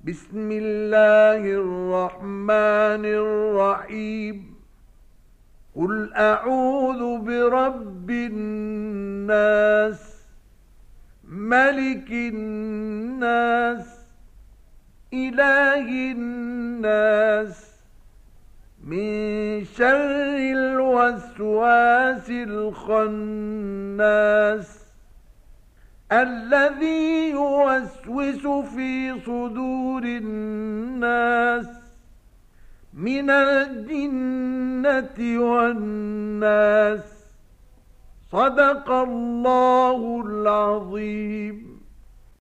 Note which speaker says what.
Speaker 1: بسم الله الرحمن الرحيم قل أعوذ برب الناس ملك الناس إله الناس من شر الوسواس الخناس الذي يوسوس في صدور الناس من الجنة والناس. صدق الله العظيم.